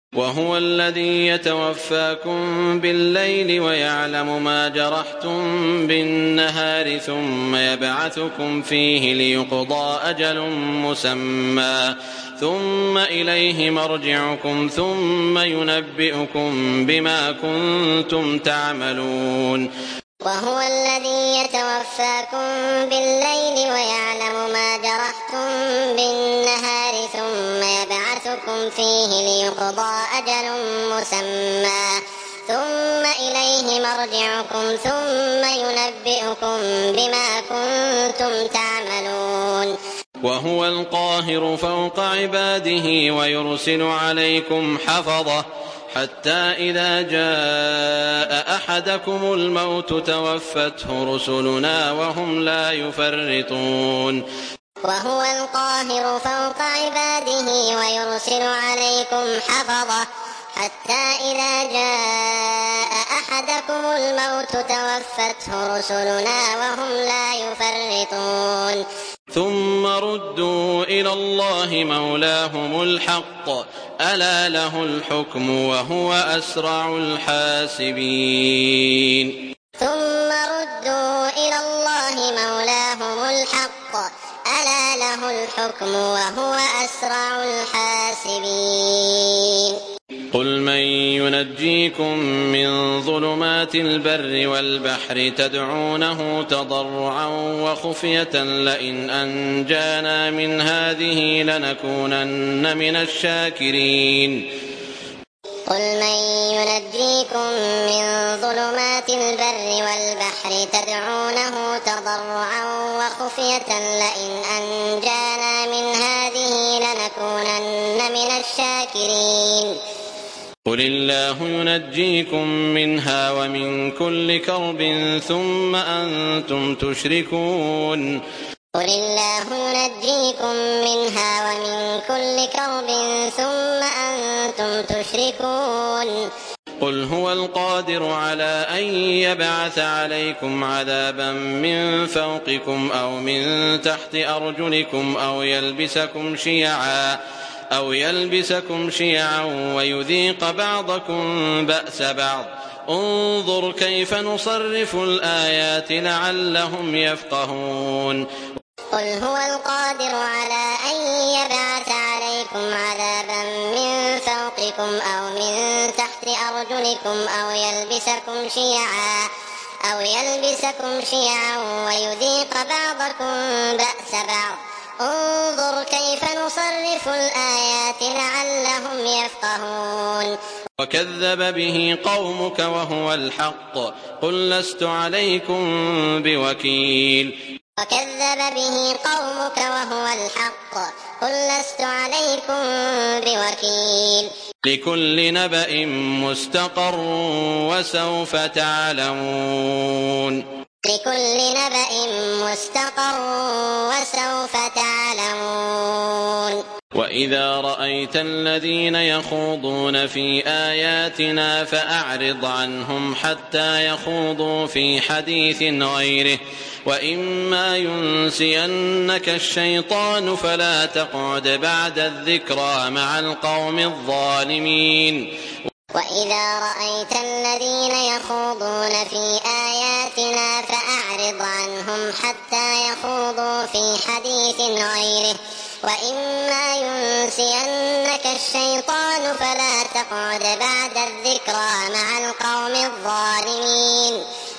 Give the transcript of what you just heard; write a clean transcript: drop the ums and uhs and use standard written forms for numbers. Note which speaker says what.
Speaker 1: وهو الذي يتوفاكم بالليل ويعلم ما جرحتم بالنهار ثم يبعثكم فيه ليقضى أجل مسمى ثم إليه مرجعكم ثم ينبئكم بما كنتم تعملون.
Speaker 2: وهو الذي يتوفاكم بالليل ويعلم ما جرحتم بالنهار ثم يبعثكم فيه ليقضى أجل مسمى ثم إليه مرجعكم ثم ينبئكم بما كنتم تعملون.
Speaker 1: وهو القاهر فوق عباده ويرسل عليكم حفظة حتى إذا جاء أحدكم الموت توفته رسلنا وهم لا يفرطون.
Speaker 2: وهو القاهر فوق عباده ويرسل عليكم حفظة حتى إذا جاء أحدكم الموت توفته رسلنا وهم لا يفرطون.
Speaker 1: ثم ردوا إلى الله مولاهم الحق ألا له الحكم وهو أسرع الحاسبين.
Speaker 2: ثم ردوا إلى الله مولاهم الحق ألا له الحكم وهو أسرع الحاسبين.
Speaker 1: قل من ينجيكم من ظلمات البر والبحر تدعونه تضرعا وخفية لئن أنجانا من هذه لنكونن من الشاكرين.
Speaker 2: قل من ينجيكم من ظلمات البر والبحر تدعونه تضرعا وخفية لئن أنجانا من هذه لنكونن من الشاكرين.
Speaker 1: قل الله ينجيكم منها ومن كل كرب ثم أنتم تشركون.
Speaker 2: قل الله ينجيكم منها ومن كل كرب ثم أنتم تشركون.
Speaker 1: قل هو القادر على أن يبعث عليكم عذابا من فوقكم أو من تحت أرجلكم أو يلبسكم شيعا ويذيق بعضكم بأس بعض. انظر كيف نصرف الآيات لعلهم يفقهون.
Speaker 2: قل هو القادر على أن يبعث عليكم عذابا من فوقكم أو من تحت أرجلكم أو يلبسكم شيعا ويذيق بعضكم بأس بعض. انظر كيف نصرف الآيات لعلهم يفقهون.
Speaker 1: وكذب به قومك وهو الحق قل لست عليكم بوكيل.
Speaker 2: وكذب به قومك وهو الحق قل لست عليكم بوكيل.
Speaker 1: لكل نبأ مستقر وسوف تعلمون.
Speaker 2: لكل نبأ مستقر وسوف تعلمون.
Speaker 1: وإذا رأيت الذين يخوضون في آياتنا فأعرض عنهم حتى يخوضوا في حديث غيره وإما ينسينك الشيطان فلا تقعد بعد الذكرى مع القوم الظالمين.
Speaker 2: وإذا رأيت الذين يخوضون في آياتنا فأعرض عنهم حتى يخوضوا في حديث غيره وإما ينسينك الشيطان فلا تقعد بعد الذكرى مع القوم الظالمين.